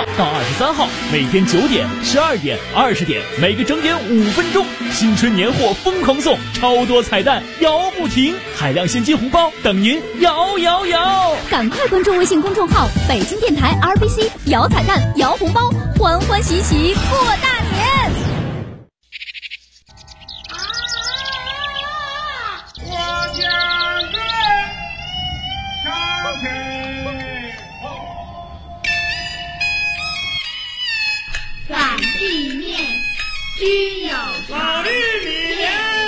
到23号，每天9点、12点、20点，每个整点5分钟，新春年货疯狂送，超多彩蛋摇不停，海量现金红包等您摇摇摇！ 赶快关注微信公众号北京电台 RBC， 摇彩蛋摇红包，欢欢喜喜过大年。 我将军上天反地面均有老绿里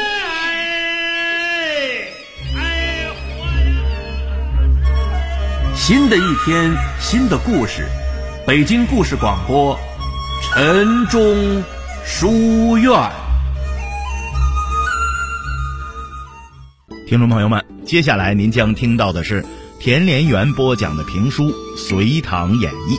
新的一天，新的故事，北京故事广播，晨钟书院。 听众朋友们，接下来您将听到的是田连元播讲的评书《隋唐演义》。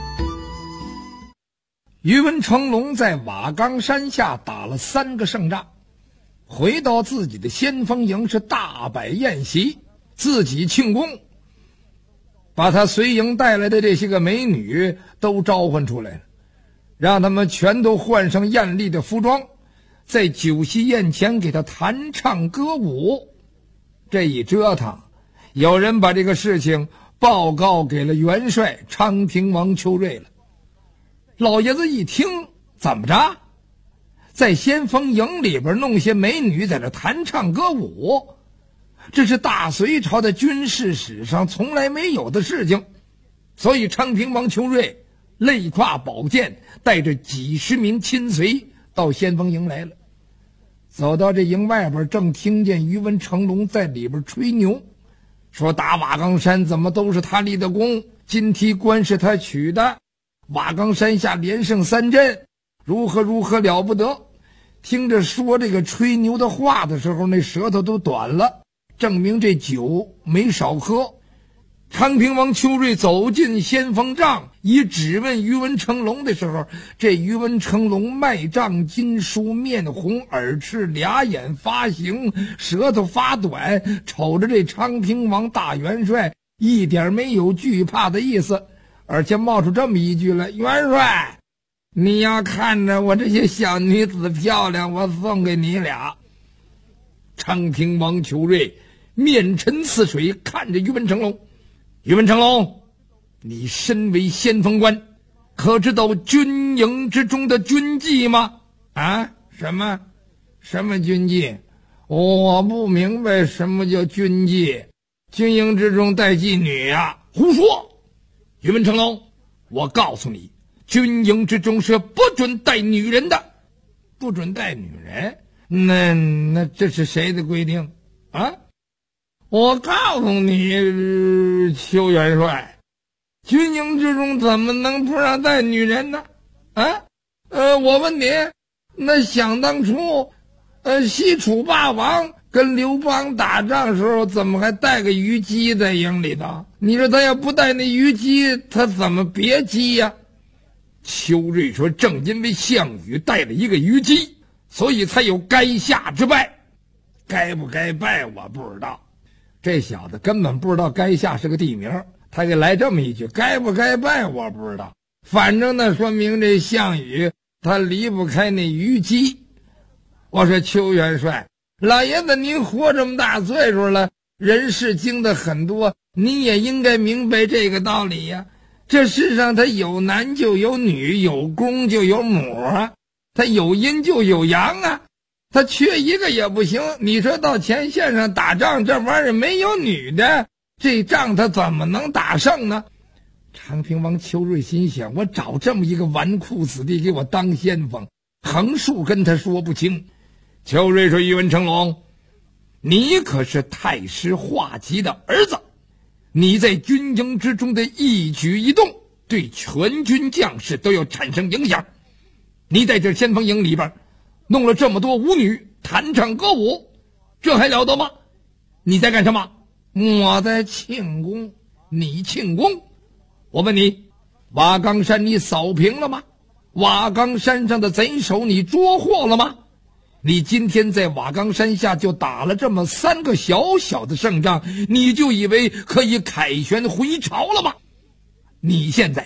于文成龙在瓦岗山下打了3个胜仗，回到自己的先锋营是大摆宴席，自己庆功，把他随营带来的这些个美女都召唤出来了，让他们全都换上艳丽的服装，在酒席宴前给他弹唱歌舞。这一折腾，有人把这个事情报告给了元帅昌平王邱瑞了。老爷子一听，怎么着，在先锋营里边弄些美女在这弹唱歌舞，这是大隋朝的军事史上从来没有的事情。所以昌平王邱瑞累挎宝剑，带着几十名亲随到先锋营来了。走到这营外边，正听见于文成龙在里边吹牛，说打瓦岗山怎么都是他立的功，金梯关是他取的，瓦岗山下连胜3阵，如何如何了不得。听着说这个吹牛的话的时候，那舌头都短了，证明这酒没少喝。昌平王邱瑞走进先锋帐，一质问于文成龙的时候，这于文成龙脉胀筋疏，面红耳赤，俩眼发形，舌头发短，瞅着这昌平王大元帅一点没有惧怕的意思，而且冒出这么一句来：元帅，你要看着我这些小女子漂亮，我送给你俩。昌平王邱瑞面沉似水，看着于文成龙：于文成龙，你身为先锋官，可知道军营之中的军纪吗？啊？什么军纪？我不明白什么叫军纪。军营之中带妓女啊？胡说！于文成龙，我告诉你，军营之中是不准带女人的。不准带女人？那这是谁的规定啊？我告诉你，邱元帅，军营之中怎么能不让带女人呢？啊？我问你，那想当初，西楚霸王跟刘邦打仗时候，怎么还带个虞姬在营里头？你说他要不带那虞姬，他怎么别姬呀？邱瑞说，正因为项羽带了一个虞姬，所以才有垓下之败。该不该拜我不知道，这小子根本不知道垓下是个地名，他给来这么一句，该不该拜我不知道，反正呢说明这项羽他离不开那虞姬。我说邱元帅，老爷子您活这么大岁数了，人世经的很多，您也应该明白这个道理呀。这世上他有男就有女，有公就有母啊，他有阴就有阳啊，他缺一个也不行。你说到前线上打仗，这玩意儿没有女的，这仗他怎么能打胜呢？昌平王邱瑞心想，我找这么一个纨绔子弟给我当先锋，横竖跟他说不清。邱瑞说，于文成龙，你可是太师华吉的儿子，你在军营之中的一举一动对全军将士都要产生影响。你在这先锋营里边弄了这么多舞女弹唱歌舞，这还了得吗？你在干什么？我在庆功。你庆功？我问你，瓦岗山你扫平了吗？瓦岗山上的贼首你捉获了吗？你今天在瓦岗山下就打了这么3个小小的胜仗，你就以为可以凯旋回朝了吗？你现在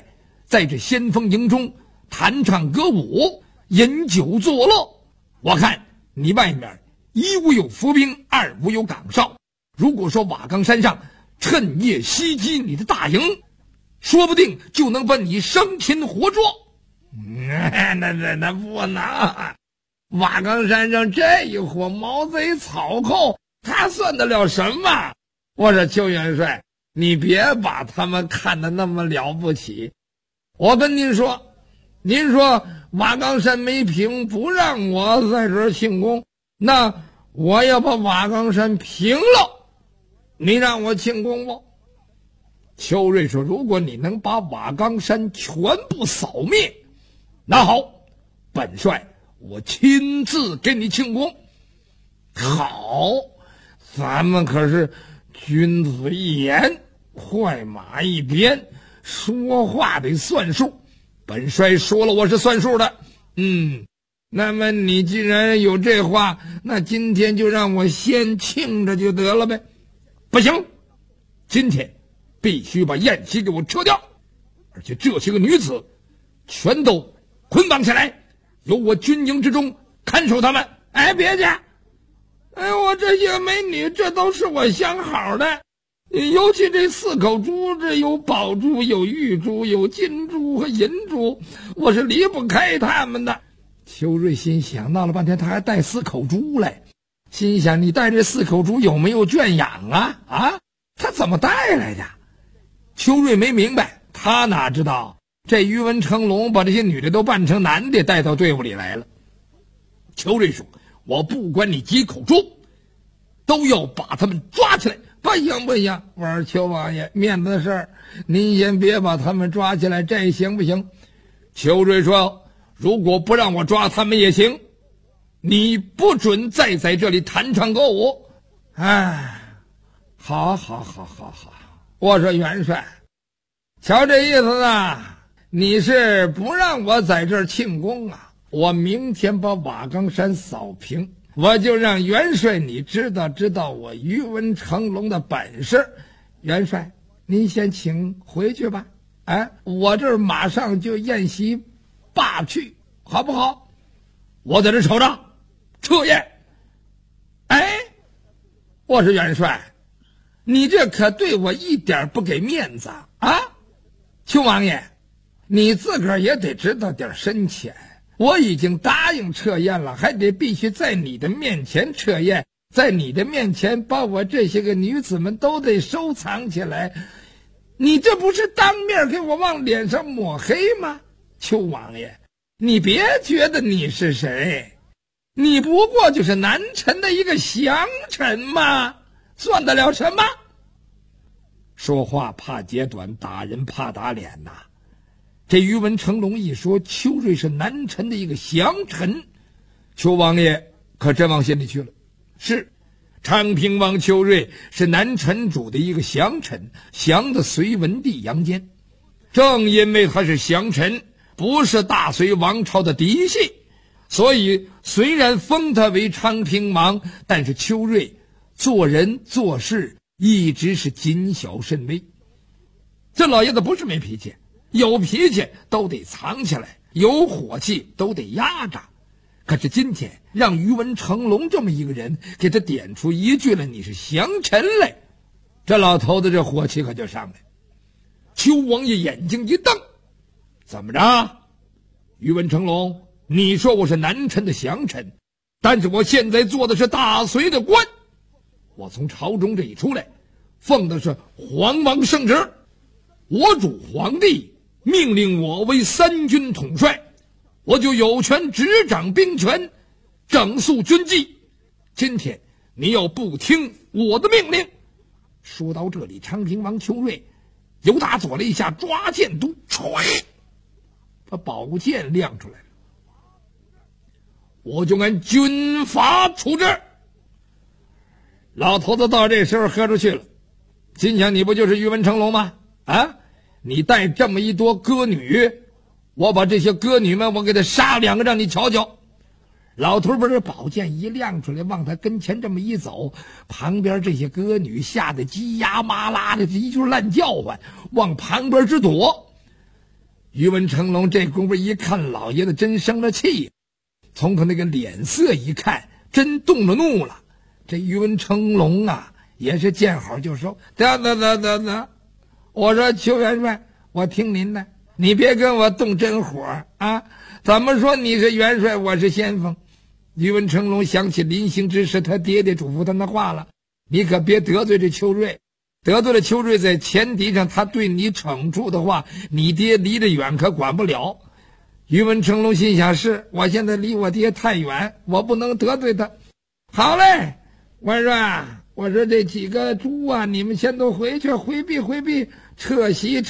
在这先锋营中弹唱歌舞，饮酒作乐。我看你外面一无有伏兵，二无有岗哨。如果说瓦岗山上趁夜袭击你的大营，说不定就能把你生擒活捉。那不能！瓦岗山上这一伙毛贼草寇，他算得了什么？我说邱元帅，你别把他们看得那么了不起。我跟您说，您说瓦岗山没平，不让我在这儿庆功，那我要把瓦岗山平了，你让我庆功不？邱瑞说，如果你能把瓦岗山全部扫灭，那好，本帅我亲自给你庆功。好，咱们可是君子一言，坏马一鞭，说话得算数。本帅说了，我是算数的。那么你既然有这话，那今天就让我先庆着就得了呗。不行，今天必须把宴席给我撤掉，而且这些个女子全都捆绑起来，由我军营之中看守他们。别介，我这些个美女，这都是我想好的。尤其这4口珠，这有宝珠，有玉珠，有金珠和银珠，我是离不开他们的。邱瑞心想，闹了半天他还带4口珠来，心想你带这4口珠有没有圈养啊？他怎么带来的？邱瑞没明白，他哪知道这于文成龙把这些女的都扮成男的带到队伍里来了。邱瑞说，我不管你几口珠，都要把他们抓起来。不行，我说邱王爷，面子的事儿，您先别把他们抓起来，这行不行？邱瑞说，如果不让我抓他们也行，你不准再在这里弹唱歌舞。好，我说元帅，瞧这意思呢，你是不让我在这儿庆功啊？我明天把瓦岗山扫平，我就让元帅你知道我于文成龙的本事。元帅，您先请回去吧。我这儿马上就宴席罢去，好不好？我在这瞅着，彻夜。我说元帅，你这可对我一点不给面子啊！邱王爷，你自个儿也得知道点深浅。我已经答应撤宴了，还得必须在你的面前撤宴，在你的面前把我这些个女子们都得收藏起来。你这不是当面给我往脸上抹黑吗？邱王爷，你别觉得你是谁，你不过就是南陈的一个降臣嘛，算得了什么？说话怕揭短，打人怕打脸呐。这于文成龙一说邱瑞是南陈的一个降臣，邱王爷可真往心里去了。是，昌平王邱瑞是南陈主的一个降臣，降的隋文帝杨坚。正因为他是降臣，不是大隋王朝的嫡系，所以虽然封他为昌平王，但是邱瑞做人做事一直是谨小慎微。这老爷子不是没脾气，有脾气都得藏起来，有火气都得压着。可是今天让于文成龙这么一个人给他点出一句来，你是降臣来，这老头子这火气可就上来。邱王爷眼睛一瞪，怎么着？于文成龙，你说我是南陈的降臣，但是我现在做的是大隋的官，我从朝中这一出来，奉的是皇王圣旨，我主皇帝命令我为3军统帅，我就有权执掌兵权，整肃军纪。今天你要不听我的命令。说到这里，昌平王邱瑞由打左了一下，抓剑都歘，把宝剑亮出来了。我就按军法处置。老头子到这时候喝出去了，心想你不就是于文成龙吗？你带这么一多歌女，我把这些歌女们我给他杀2个让你瞧瞧。老头把这宝剑一亮出来，往他跟前这么一走，旁边这些歌女吓得鸡呀麻啦的一句乱叫唤，往旁边直躲。 宇文成龙这功夫一看老爷子真生了气，从他那个脸色一看，真动了怒了。这宇文成龙啊，也是见好就收。得，我说邱元帅，我听您的，你别跟我动真火啊！怎么说你是元帅，我是先锋？宇文成龙想起临行之时他爹爹嘱咐他的话了，你可别得罪这邱瑞，得罪了邱瑞，在前提上他对你惩处的话，你爹离得远可管不了。宇文成龙心想，是我现在离我爹太远，我不能得罪他。好嘞，元帅，我说这几个猪啊，你们先都回去，回避，撤席。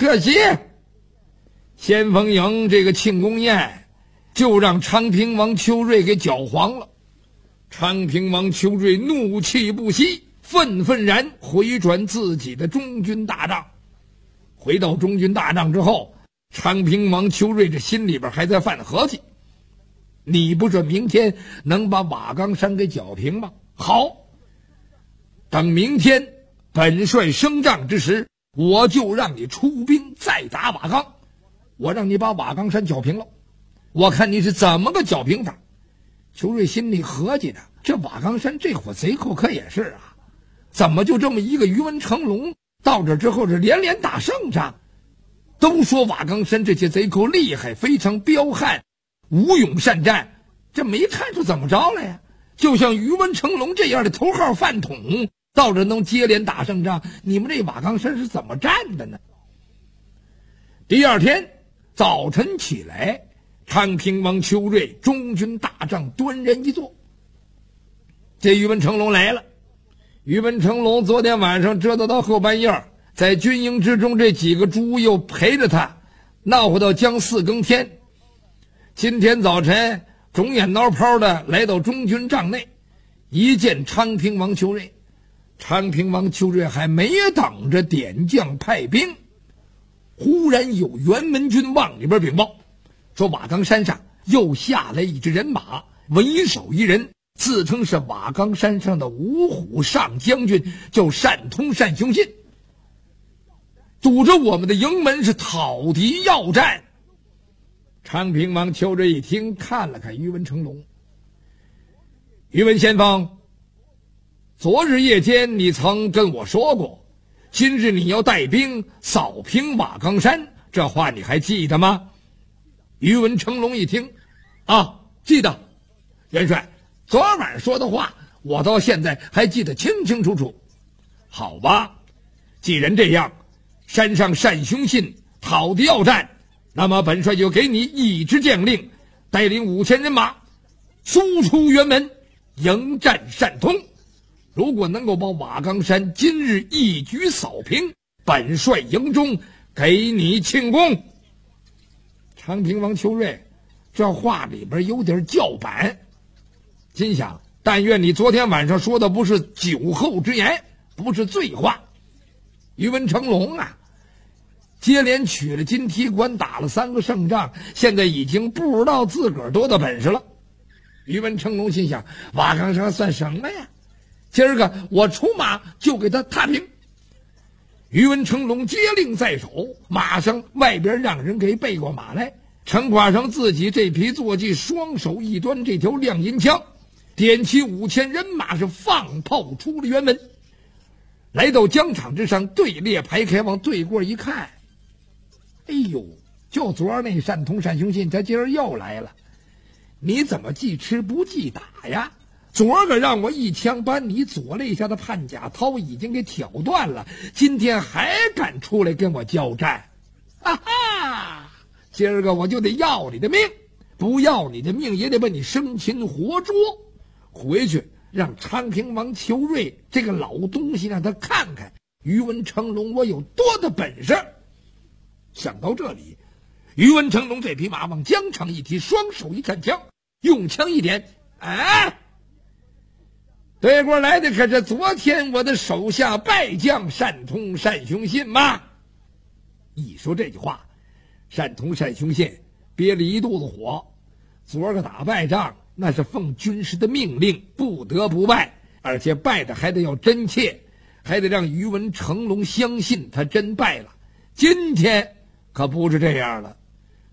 先锋营这个庆功宴就让昌平王邱瑞给搅黄了。昌平王邱瑞怒气不息，愤然回转自己的中军大帐。回到中军大帐之后，昌平王邱瑞这心里边还在犯合计，你不是明天能把瓦岗山给剿平吗？好，等明天本帅升帐之时，我就让你出兵再打瓦岗，我让你把瓦岗山剿平了，我看你是怎么个剿平法。邱瑞心里合计着，这瓦岗山这伙贼寇可也是啊，怎么就这么一个宇文成龙到这之后是连打胜仗？都说瓦岗山这些贼寇厉害，非常彪悍，武勇善战，这没看出怎么着来呀？就像宇文成龙这样的头号饭桶，到这能接连打胜仗，你们这瓦岗山是怎么战的呢？第二天早晨起来，昌平王邱瑞中军大帐端然一坐，这宇文成龙来了。宇文成龙昨天晚上折腾到后半夜，在军营之中，这几个猪又陪着他闹回到将4更天。今天早晨肿眼挠泡的来到中军帐内，一见昌平王邱瑞。昌平王邱瑞还没等着点将派兵，忽然有辕门军往里边禀报，说瓦岗山上又下来一支人马，为首一人自称是瓦岗山上的五虎上将军，叫单通单雄信，堵着我们的营门是讨敌要战。昌平王邱瑞一听，看了看宇文成龙，宇文先锋，昨日夜间你曾跟我说过，今日你要带兵扫平瓦岗山，这话你还记得吗？宇文成龙一听，啊，记得，元帅，昨晚说的话我到现在还记得清清楚楚。好吧，既然这样，山上单雄信讨敌要战，那么本帅就给你一支将令，带领5000人马速出辕门迎战单通。如果能够把瓦岗山今日一举扫平，本帅营中给你庆功。昌平王邱瑞这话里边有点叫板，心想，但愿你昨天晚上说的不是酒后之言，不是醉话。宇文成龙啊，接连取了金提关，打了3个胜仗，现在已经不知道自个儿多大本事了。宇文成龙心想，瓦岗山算什么呀，今儿个我出马就给他踏平。宇文成龙接令在手，马上外边让人给备过马来，乘挂上自己这匹坐骑，双手一端这条亮银枪，点起5000人马，是放炮出了辕门，来到疆场之上，队列排开，往对过一看，哎呦，就昨儿那单通单雄信他今儿又来了，你怎么记吃不记打呀？昨儿个让我一枪把你左肋下的判甲掏已经给挑断了，今天还敢出来跟我交战？哈哈，今儿个我就得要你的命，不要你的命也得把你生擒活捉。回去让昌平王邱瑞这个老东西让他看看宇文成龙我有多大本事。想到这里，宇文成龙这匹马往疆场一提，双手一看枪，用枪一点，哎，对过来的可是昨天我的手下败将单通单雄信吗？一说这句话，单通单雄信憋了一肚子火。昨儿个打败仗那是奉军师的命令，不得不败，而且败的还得要真切，还得让宇文成龙相信他真败了。今天可不是这样了，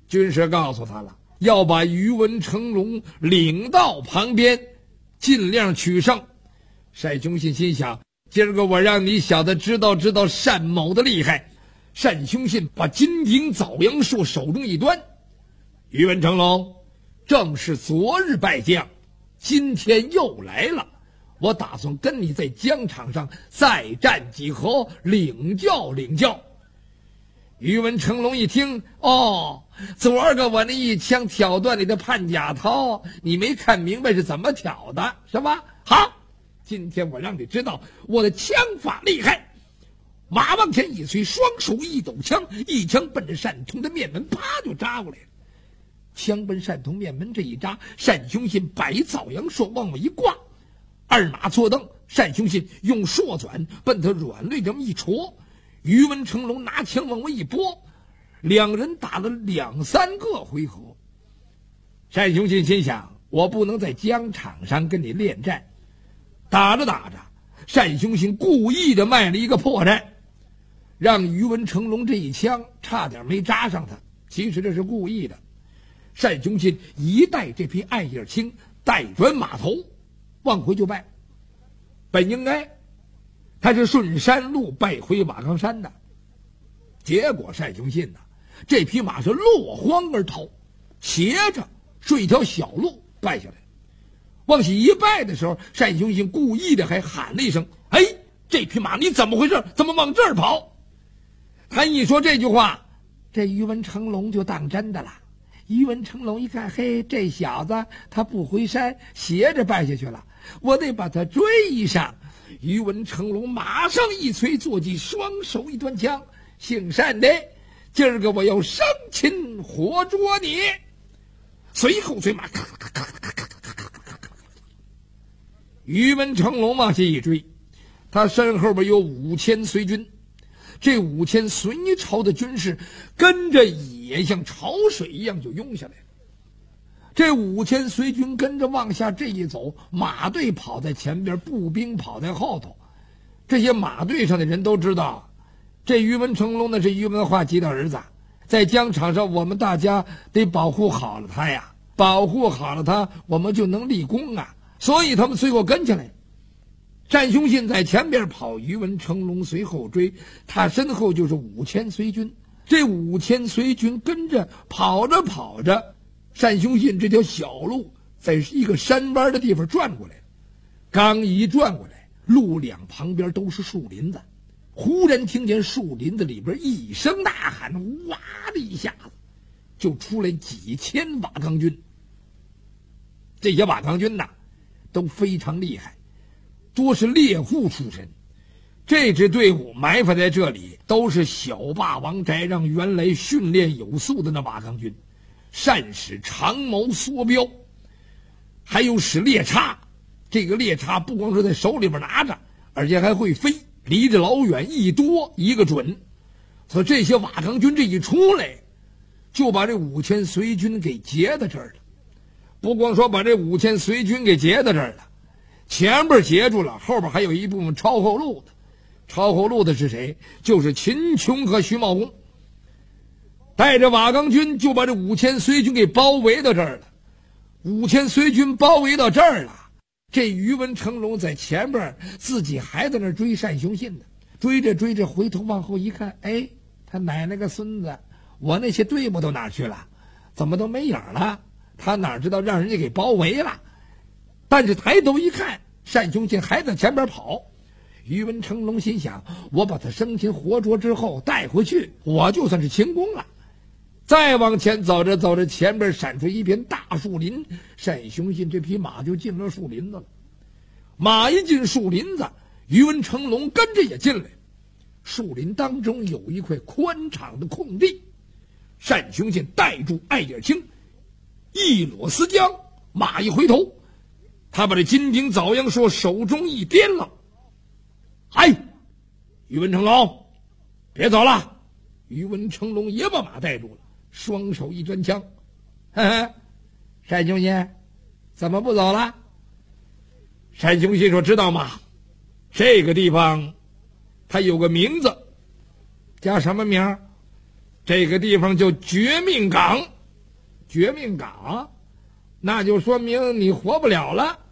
军师告诉他了，要把于文成龙领到旁边，尽量取胜。单雄信心想，今儿个我让你小子知道单某的厉害。单雄信把金鼎枣阳硕手中一端，于文成龙，正是昨日败将，今天又来了，我打算跟你在疆场上再战几合，领教领教。于文成龙一听，昨儿个我那一枪挑断你的判甲头，你没看明白是怎么挑的，是吧？好，今天我让你知道我的枪法厉害。马往前一催，双手一抖枪，一枪奔着单通的面门，啪就扎过来了。枪奔单通面门这一扎，单雄信摆枣阳硕往外一挂，二马错蹬，单雄信用硕转奔他软肋这么一戳，于文成龙拿枪往外一拨，两人打了2、3个回合。单雄信心想，我不能在疆场上跟你恋战。打着打着，单雄信故意的卖了一个破绽，让于文成龙这一枪差点没扎上他，其实这是故意的。单雄信一带这匹艾叶青，带转马头往回就败。本应该他是顺山路败回瓦岗山的，结果单雄信呢，这匹马是落荒而逃，斜着顺一条小路败下来。往起一败的时候，单雄信故意的还喊了一声：“哎，这匹马你怎么回事？怎么往这儿跑？”他一说这句话，这于文成龙就当真的了。于文成龙一看，嘿，这小子他不回山，斜着败下去了，我得把他追上。于文成龙马上一催坐骑，双手一端枪，姓单的，今儿个我要生擒活捉你。随后催马，咔咔咔咔咔咔咔咔咔咔，于文成龙往下一追，他身后边有5000随军，这5000隋朝的军士跟着也像潮水一样就涌下来了。这5000随军跟着往下这一走，马队跑在前边，步兵跑在后头。这些马队上的人都知道，这于文成龙呢是于文化及的儿子，在疆场上我们大家得保护好了他呀，保护好了他，我们就能立功啊。所以他们随后跟起来。单雄信在前边跑，于文成龙随后追，他身后就是5000随军。这5000随军跟着跑着跑着，单雄信这条小路在一个山弯的地方转过来了。刚一转过来，路两旁边都是树林子，忽然听见树林子里边一声呐喊，哇的一下子就出来几千瓦岗军。这些瓦岗军呐都非常厉害，多是猎户出身。这支队伍埋伏在这里，都是小霸王翟让原来训练有素的那瓦岗军，善使长矛缩镖，还有使猎叉。这个猎叉不光是在手里边拿着，而且还会飞，离着老远一多一个准。所以这些瓦岗军这一出来，就把这5000随军给截在这儿了。不光说把这5000随军给截在这儿了，前边截住了，后边还有一部分抄后路的。抄后路的是谁？就是秦琼和徐茂公，带着瓦岗军就把这5000随军给包围到这儿了。5000随军包围到这儿了，这于文成龙在前边自己还在那追单雄信呢，追着追着回头往后一看，哎，他奶奶个孙子，我那些队伍都哪去了？怎么都没影了？他哪知道让人家给包围了？但是抬头一看，单雄信还在前边跑。于文成龙心想，我把他生擒活捉之后带回去，我就算是擒功了。再往前走着走着，前边闪出一片大树林，单雄信这匹马就进了树林子了。马一进树林子，于文成龙跟着也进来。树林当中有一块宽敞的空地，单雄信带住艾叶青，一裸丝缰，马一回头，他把这金鼎枣阳硕手中一掂了。哎，于文成龙，别走了！于文成龙也把马带住了，双手一端枪。单雄信，怎么不走了？单雄信说：“知道吗？这个地方，它有个名字，叫什么名？这个地方叫绝命岗。 绝命岗，那就说明你活不了了。